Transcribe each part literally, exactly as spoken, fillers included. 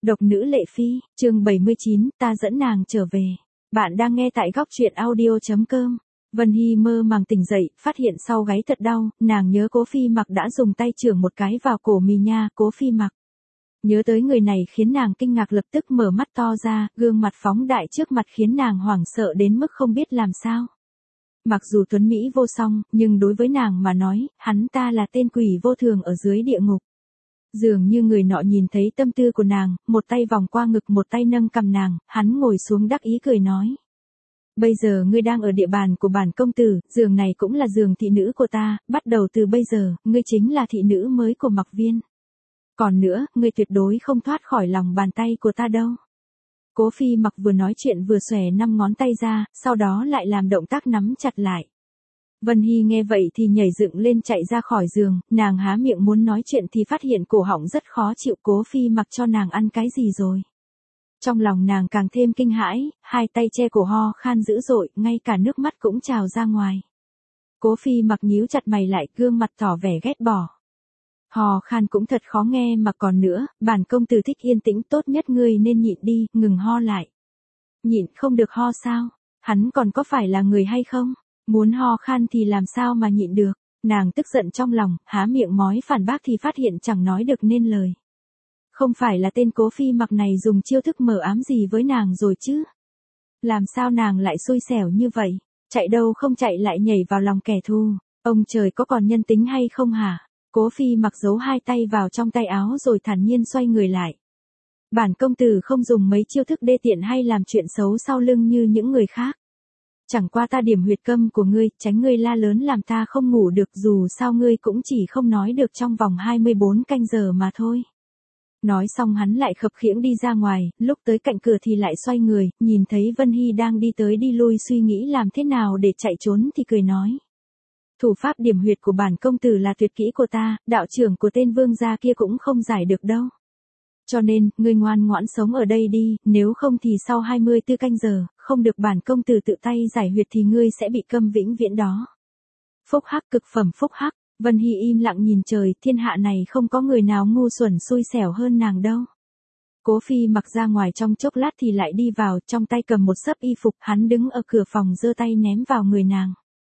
Độc nữ Lệ Phi, chương bảy mươi chín, ta dẫn nàng trở về. Bạn đang nghe tại góc truyện audio chấm com. Vân Hy mơ màng tỉnh dậy, phát hiện sau gáy thật đau, nàng nhớ Cố Phi Mặc đã dùng tay chưởng một cái vào cổ mì nha. Cố Phi Mặc. Nhớ tới người này khiến nàng kinh ngạc, lập tức mở mắt to ra, gương mặt phóng đại trước mặt khiến nàng hoảng sợ đến mức không biết làm sao. Mặc dù tuấn Mỹ vô song, nhưng đối với nàng mà nói, hắn ta là tên quỷ vô thường ở dưới địa ngục. Dường như người nọ nhìn thấy tâm tư của nàng, một tay vòng qua ngực, một tay nâng cằm nàng, hắn ngồi xuống đắc ý cười nói. Bây giờ ngươi đang ở địa bàn của bản công tử, giường này cũng là giường thị nữ của ta, bắt đầu từ bây giờ, ngươi chính là thị nữ mới của Mặc Viên. Còn nữa, ngươi tuyệt đối không thoát khỏi lòng bàn tay của ta đâu. Cố Phi Mặc vừa nói chuyện vừa xòe năm ngón tay ra, sau đó lại làm động tác nắm chặt lại. Vân Hy nghe vậy thì nhảy dựng lên chạy ra khỏi giường, nàng há miệng muốn nói chuyện thì phát hiện cổ họng rất khó chịu. Cố Phi Mặc cho nàng ăn cái gì rồi? Trong lòng nàng càng thêm kinh hãi, hai tay che cổ ho khan dữ dội, ngay cả nước mắt cũng trào ra ngoài. Cố Phi Mặc nhíu chặt mày lại, gương mặt tỏ vẻ ghét bỏ. Hò khan cũng thật khó nghe mà còn nữa, bản công tử thích yên tĩnh, tốt nhất ngươi nên nhịn đi, ngừng ho lại. Nhịn không được ho sao? Hắn còn có phải là người hay không? Muốn ho khan thì làm sao mà nhịn được? Nàng tức giận trong lòng, há miệng mói phản bác thì phát hiện chẳng nói được nên lời. Không phải là tên Cố Phi Mặc này dùng chiêu thức mờ ám gì với nàng rồi chứ? Làm sao nàng lại xui xẻo như vậy? Chạy đâu không chạy lại nhảy vào lòng kẻ thù. Ông trời có còn nhân tính hay không hả? Cố Phi Mặc giấu hai tay vào trong tay áo rồi thản nhiên xoay người lại. Bản công tử không dùng mấy chiêu thức đê tiện hay làm chuyện xấu sau lưng như những người khác. Chẳng qua ta điểm huyệt câm của ngươi, tránh ngươi la lớn làm ta không ngủ được, dù sao ngươi cũng chỉ không nói được trong vòng hai mươi bốn canh giờ mà thôi. Nói xong hắn lại khập khiễng đi ra ngoài, lúc tới cạnh cửa thì lại xoay người, nhìn thấy Vân Hy đang đi tới đi lui suy nghĩ làm thế nào để chạy trốn thì cười nói. Thủ pháp điểm huyệt của bản công tử là tuyệt kỹ của ta, đạo trưởng của tên vương gia kia cũng không giải được đâu. Cho nên, ngươi ngoan ngoãn sống ở đây đi, nếu không thì sau hai mươi tư canh giờ, không được bản công tử tự tay giải huyệt thì ngươi sẽ bị câm vĩnh viễn đó. Phúc hắc, cực phẩm phúc hắc. Vân Hy im lặng nhìn trời, thiên hạ này không có người nào ngu xuẩn xui xẻo hơn nàng đâu. Cố Phi Mặc ra ngoài trong chốc lát thì lại đi vào, trong tay cầm một xấp y phục, hắn đứng ở cửa phòng giơ tay ném vào người nàng.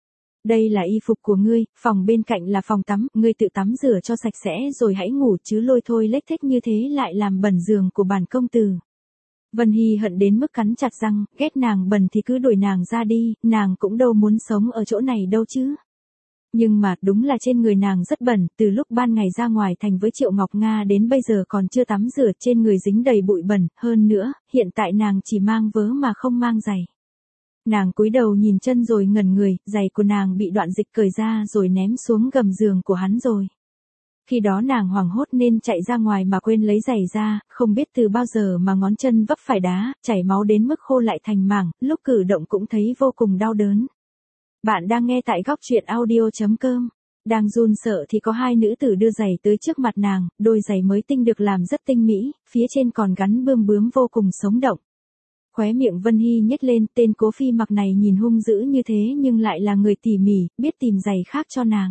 Đây là y phục của ngươi, phòng bên cạnh là phòng tắm, ngươi tự tắm rửa cho sạch sẽ rồi hãy ngủ, chứ lôi thôi lếch thếch như thế lại làm bẩn giường của bản công tử. Vân Hy hận đến mức cắn chặt răng, ghét nàng bẩn thì cứ đuổi nàng ra đi, nàng cũng đâu muốn sống ở chỗ này đâu chứ. Nhưng mà đúng là trên người nàng rất bẩn, từ lúc ban ngày ra ngoài thành với Triệu Ngọc Nga đến bây giờ còn chưa tắm rửa, trên người dính đầy bụi bẩn, hơn nữa, hiện tại nàng chỉ mang vớ mà không mang giày. Nàng cúi đầu nhìn chân rồi ngẩn người, giày của nàng bị Đoạn Dịch cởi ra rồi ném xuống gầm giường của hắn rồi. Khi đó nàng hoảng hốt nên chạy ra ngoài mà quên lấy giày ra, không biết từ bao giờ mà ngón chân vấp phải đá, chảy máu đến mức khô lại thành mảng, lúc cử động cũng thấy vô cùng đau đớn. Bạn đang nghe tại góc truyện audio chấm com. Đang run sợ thì có hai nữ tử đưa giày tới trước mặt nàng, đôi giày mới tinh được làm rất tinh mỹ, phía trên còn gắn bươm bướm vô cùng sống động. Khóe miệng Vân Hy nhếch lên, tên Cố Phi Mặc này nhìn hung dữ như thế nhưng lại là người tỉ mỉ, biết tìm giày khác cho nàng.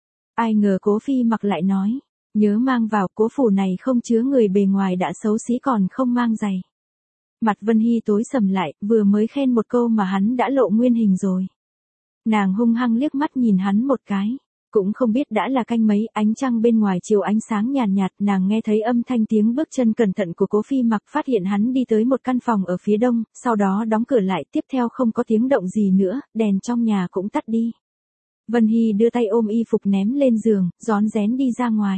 Ai ngờ Cố Phi Mặc lại nói, nhớ mang vào, cố phủ này không chứa người bề ngoài đã xấu xí còn không mang giày. Mặt Vân Hy tối sầm lại, vừa mới khen một câu mà hắn đã lộ nguyên hình rồi. Nàng hung hăng liếc mắt nhìn hắn một cái, cũng không biết đã là canh mấy, ánh trăng bên ngoài chiều ánh sáng nhàn nhạt, nhạt, nàng nghe thấy âm thanh tiếng bước chân cẩn thận của Cố Phi Mặc, phát hiện hắn đi tới một căn phòng ở phía đông, sau đó đóng cửa lại, tiếp theo không có tiếng động gì nữa, đèn trong nhà cũng tắt đi. Vân Hy đưa tay ôm y phục ném lên giường, rón rén đi ra ngoài.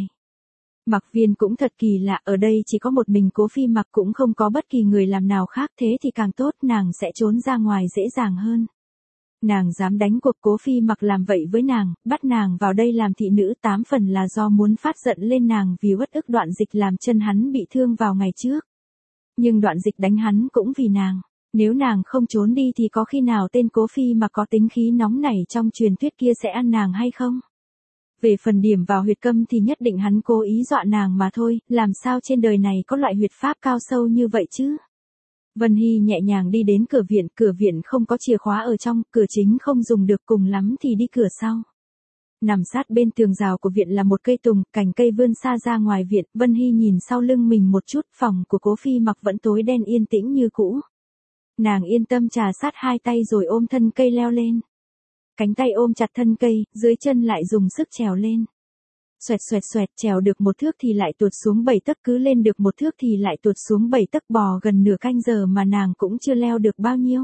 Mặc Viên cũng thật kỳ lạ, ở đây chỉ có một mình Cố Phi Mặc, cũng không có bất kỳ người làm nào khác, thế thì càng tốt, nàng sẽ trốn ra ngoài dễ dàng hơn. Nàng dám đánh cuộc Cố Phi Mặc làm vậy với nàng, bắt nàng vào đây làm thị nữ, tám phần là do muốn phát giận lên nàng vì uất ức Đoạn Dịch làm chân hắn bị thương vào ngày trước. Nhưng Đoạn Dịch đánh hắn cũng vì nàng, nếu nàng không trốn đi thì có khi nào tên Cố Phi Mặc có tính khí nóng nảy trong truyền thuyết kia sẽ ăn nàng hay không? Về phần điểm vào huyệt câm thì nhất định hắn cố ý dọa nàng mà thôi, làm sao trên đời này có loại huyệt pháp cao sâu như vậy chứ? Vân Hy nhẹ nhàng đi đến cửa viện, cửa viện không có chìa khóa ở trong, cửa chính không dùng được, cùng lắm thì đi cửa sau. Nằm sát bên tường rào của viện là một cây tùng, cành cây vươn xa ra ngoài viện, Vân Hy nhìn sau lưng mình một chút, phòng của Cố Phi Mặc vẫn tối đen yên tĩnh như cũ. Nàng yên tâm trà sát hai tay rồi ôm thân cây leo lên. Cánh tay ôm chặt thân cây, dưới chân lại dùng sức trèo lên. Xoẹt xoẹt xoẹt, trèo được một thước thì lại tuột xuống bảy tấc, cứ lên được một thước thì lại tuột xuống bảy tấc, bò gần nửa canh giờ mà nàng cũng chưa leo được bao nhiêu.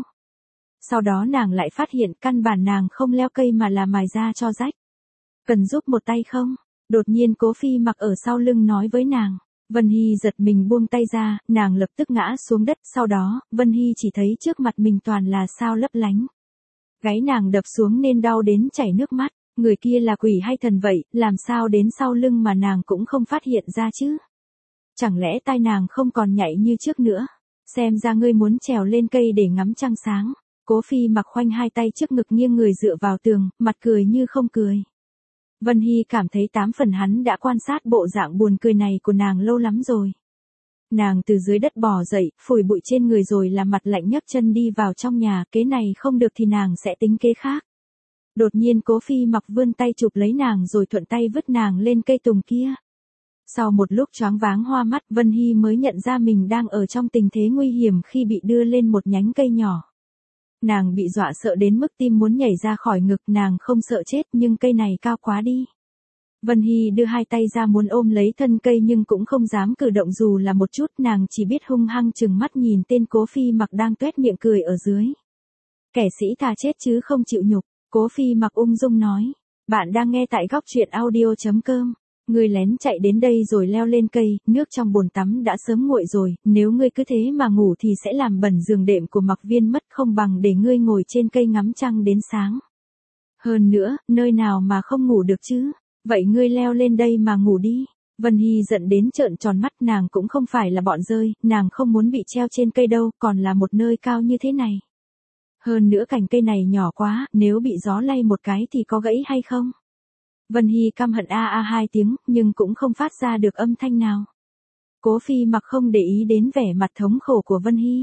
Sau đó nàng lại phát hiện căn bản nàng không leo cây mà là mài ra cho rách. Cần giúp một tay không? Đột nhiên Cố Phi Mặc ở sau lưng nói với nàng. Vân Hy giật mình buông tay ra, nàng lập tức ngã xuống đất, sau đó, Vân Hy chỉ thấy trước mặt mình toàn là sao lấp lánh. Gáy nàng đập xuống nên đau đến chảy nước mắt, người kia là quỷ hay thần vậy, làm sao đến sau lưng mà nàng cũng không phát hiện ra chứ? Chẳng lẽ tai nàng không còn nhạy như trước nữa? Xem ra ngươi muốn trèo lên cây để ngắm trăng sáng. Cố Phi Mặc khoanh hai tay trước ngực nghiêng người dựa vào tường, mặt cười như không cười. Vân Hy cảm thấy tám phần hắn đã quan sát bộ dạng buồn cười này của nàng lâu lắm rồi. Nàng từ dưới đất bò dậy, phủi bụi trên người rồi làm mặt lạnh nhấc chân đi vào trong nhà, kế này không được thì nàng sẽ tính kế khác. Đột nhiên Cố Phi Mặc vươn tay chụp lấy nàng rồi thuận tay vứt nàng lên cây tùng kia. Sau một lúc choáng váng hoa mắt, Vân Hy mới nhận ra mình đang ở trong tình thế nguy hiểm khi bị đưa lên một nhánh cây nhỏ. Nàng bị dọa sợ đến mức tim muốn nhảy ra khỏi ngực, nàng không sợ chết nhưng cây này cao quá đi. Vân Hy đưa hai tay ra muốn ôm lấy thân cây nhưng cũng không dám cử động dù là một chút, nàng chỉ biết hung hăng chừng mắt nhìn tên Cố Phi Mặc đang tuét miệng cười ở dưới. Kẻ sĩ thà chết chứ không chịu nhục, Cố Phi Mặc ung dung nói. Bạn đang nghe tại góc truyện audio chấm com. Ngươi lén chạy đến đây rồi leo lên cây, nước trong bồn tắm đã sớm nguội rồi, nếu ngươi cứ thế mà ngủ thì sẽ làm bẩn giường đệm của Mặc Viên mất, không bằng để ngươi ngồi trên cây ngắm trăng đến sáng. Hơn nữa, nơi nào mà không ngủ được chứ, vậy ngươi leo lên đây mà ngủ đi. Vân Hy giận đến trợn tròn mắt, nàng cũng không phải là bọn dơi, nàng không muốn bị treo trên cây đâu, còn là một nơi cao như thế này. Hơn nữa cành cây này nhỏ quá, nếu bị gió lay một cái thì có gãy hay không? Vân Hy căm hận a a hai tiếng, nhưng cũng không phát ra được âm thanh nào. Cố Phi Mặc không để ý đến vẻ mặt thống khổ của Vân Hy.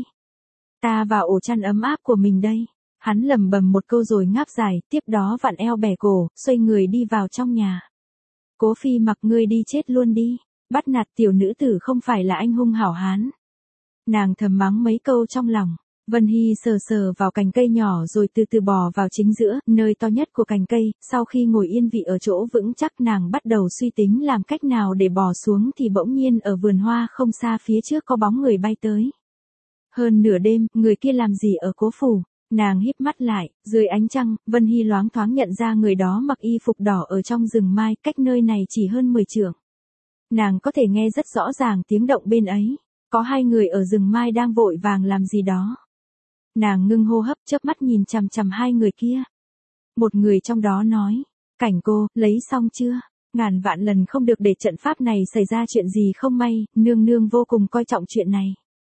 Ta vào ổ chăn ấm áp của mình đây. Hắn lẩm bẩm một câu rồi ngáp dài, tiếp đó vặn eo bẻ cổ, xoay người đi vào trong nhà. Cố Phi Mặc, ngươi đi chết luôn đi, bắt nạt tiểu nữ tử không phải là anh hung hảo hán. Nàng thầm mắng mấy câu trong lòng. Vân Hy sờ sờ vào cành cây nhỏ rồi từ từ bò vào chính giữa, nơi to nhất của cành cây, sau khi ngồi yên vị ở chỗ vững chắc nàng bắt đầu suy tính làm cách nào để bò xuống thì bỗng nhiên ở vườn hoa không xa phía trước có bóng người bay tới. Hơn nửa đêm, người kia làm gì ở Cố phủ? Nàng híp mắt lại, dưới ánh trăng, Vân Hy loáng thoáng nhận ra người đó mặc y phục đỏ ở trong rừng mai, cách nơi này chỉ hơn mười trượng. Nàng có thể nghe rất rõ ràng tiếng động bên ấy, có hai người ở rừng mai đang vội vàng làm gì đó. Nàng ngưng hô hấp, chớp mắt nhìn chằm chằm hai người kia. Một người trong đó nói, Cảnh cô, lấy xong chưa? Ngàn vạn lần không được để trận pháp này xảy ra chuyện gì không may, nương nương vô cùng coi trọng chuyện này.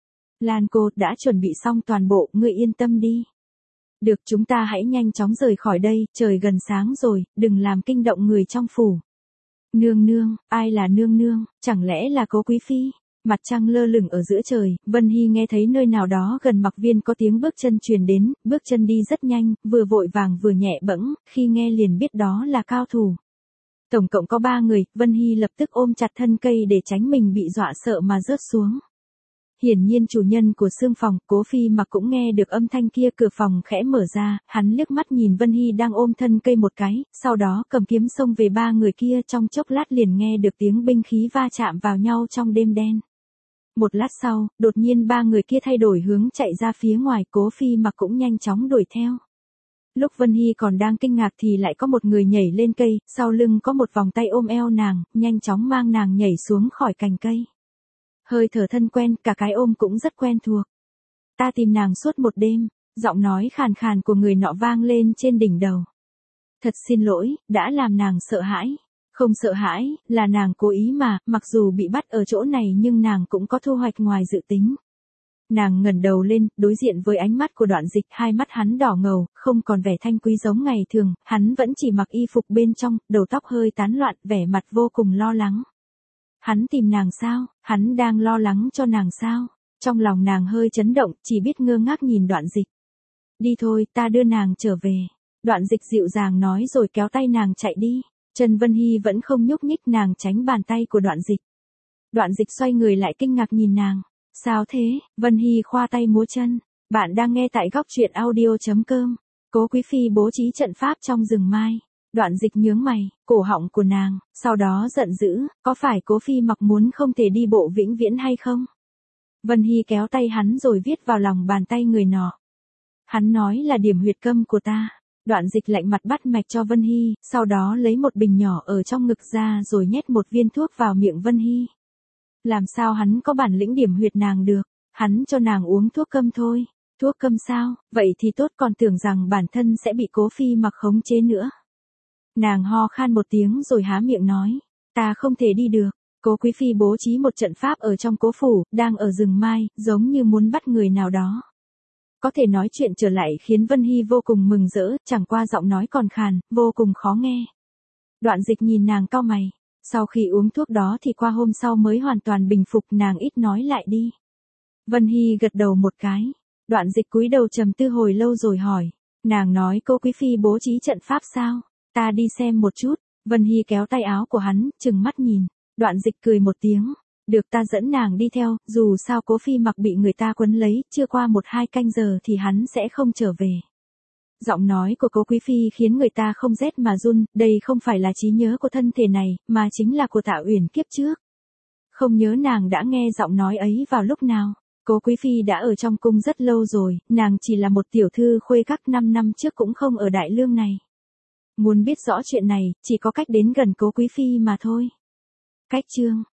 Lan cô, đã chuẩn bị xong toàn bộ, ngươi yên tâm đi. Được, chúng ta hãy nhanh chóng rời khỏi đây, trời gần sáng rồi, đừng làm kinh động người trong phủ. Nương nương, ai là nương nương, chẳng lẽ là Cố quý phi? Mặt trăng lơ lửng ở giữa trời, Vân Hy nghe thấy nơi nào đó gần Mặc Viên có tiếng bước chân truyền đến, bước chân đi rất nhanh, vừa vội vàng vừa nhẹ bẫng, khi nghe liền biết đó là cao thủ. Tổng cộng có ba người, Vân Hy lập tức ôm chặt thân cây để tránh mình bị dọa sợ mà rớt xuống. Hiển nhiên chủ nhân của xương phòng, Cố Phi Mặc cũng nghe được âm thanh kia, cửa phòng khẽ mở ra, hắn liếc mắt nhìn Vân Hy đang ôm thân cây một cái, sau đó cầm kiếm xông về ba người kia, trong chốc lát liền nghe được tiếng binh khí va chạm vào nhau trong đêm đen. Một lát sau, đột nhiên ba người kia thay đổi hướng chạy ra phía ngoài, Cố Phi Mặc cũng nhanh chóng đuổi theo. Lúc Vân Hy còn đang kinh ngạc thì lại có một người nhảy lên cây, sau lưng có một vòng tay ôm eo nàng, nhanh chóng mang nàng nhảy xuống khỏi cành cây. Hơi thở thân quen, cả cái ôm cũng rất quen thuộc. Ta tìm nàng suốt một đêm, giọng nói khàn khàn của người nọ vang lên trên đỉnh đầu. Thật xin lỗi, đã làm nàng sợ hãi. Không sợ hãi, là nàng cố ý mà, mặc dù bị bắt ở chỗ này nhưng nàng cũng có thu hoạch ngoài dự tính. Nàng ngẩng đầu lên, đối diện với ánh mắt của Đoạn Dịch, hai mắt hắn đỏ ngầu, không còn vẻ thanh quý giống ngày thường, hắn vẫn chỉ mặc y phục bên trong, đầu tóc hơi tán loạn, vẻ mặt vô cùng lo lắng. Hắn tìm nàng sao? Hắn đang lo lắng cho nàng sao? Trong lòng nàng hơi chấn động, chỉ biết ngơ ngác nhìn Đoạn Dịch. Đi thôi, ta đưa nàng trở về. Đoạn Dịch dịu dàng nói rồi kéo tay nàng chạy đi. Trần Vân Hy vẫn không nhúc nhích, nàng tránh bàn tay của Đoạn Dịch. Đoạn Dịch xoay người lại kinh ngạc nhìn nàng. Sao thế? Vân Hy khoa tay múa chân. Bạn đang nghe tại góc truyện audio.com. Cố Quý Phi bố trí trận pháp trong rừng mai. Đoạn Dịch nhướng mày, cổ họng của nàng, sau đó giận dữ, có phải Cố Phi Mặc muốn không thể đi bộ vĩnh viễn hay không? Vân Hy kéo tay hắn rồi viết vào lòng bàn tay người nọ. Hắn nói là điểm huyệt câm của ta. Đoạn Dịch lạnh mặt bắt mạch cho Vân Hy, sau đó lấy một bình nhỏ ở trong ngực ra rồi nhét một viên thuốc vào miệng Vân Hy. Làm sao hắn có bản lĩnh điểm huyệt nàng được, hắn cho nàng uống thuốc câm thôi. Thuốc câm sao, vậy thì tốt, còn tưởng rằng bản thân sẽ bị Cố Phi Mặc khống chế nữa. Nàng ho khan một tiếng rồi há miệng nói, ta không thể đi được. Cố Quý Phi bố trí một trận pháp ở trong cố phủ, đang ở rừng mai, giống như muốn bắt người nào đó. Có thể nói chuyện trở lại khiến Vân Hy vô cùng mừng rỡ, chẳng qua giọng nói còn khàn, vô cùng khó nghe. Đoạn Dịch nhìn nàng cau mày. Sau khi uống thuốc đó thì qua hôm sau mới hoàn toàn bình phục, nàng ít nói lại đi. Vân Hy gật đầu một cái. Đoạn Dịch cúi đầu trầm tư hồi lâu rồi hỏi. Nàng nói Cố Quý Phi bố trí trận pháp sao? Ta đi xem một chút. Vân Hy kéo tay áo của hắn, trừng mắt nhìn. Đoạn Dịch cười một tiếng. Được, ta dẫn nàng đi theo, dù sao Cố Phi Mặc bị người ta quấn lấy, chưa qua một hai canh giờ thì hắn sẽ không trở về. Giọng nói của Cố Quý Phi khiến người ta không rét mà run, đây không phải là trí nhớ của thân thể này, mà chính là của Tạ Uyển kiếp trước. Không nhớ nàng đã nghe giọng nói ấy vào lúc nào. Cố Quý Phi đã ở trong cung rất lâu rồi, nàng chỉ là một tiểu thư khuê các năm năm trước cũng không ở Đại Lương này. Muốn biết rõ chuyện này, chỉ có cách đến gần Cố Quý Phi mà thôi. Cách chương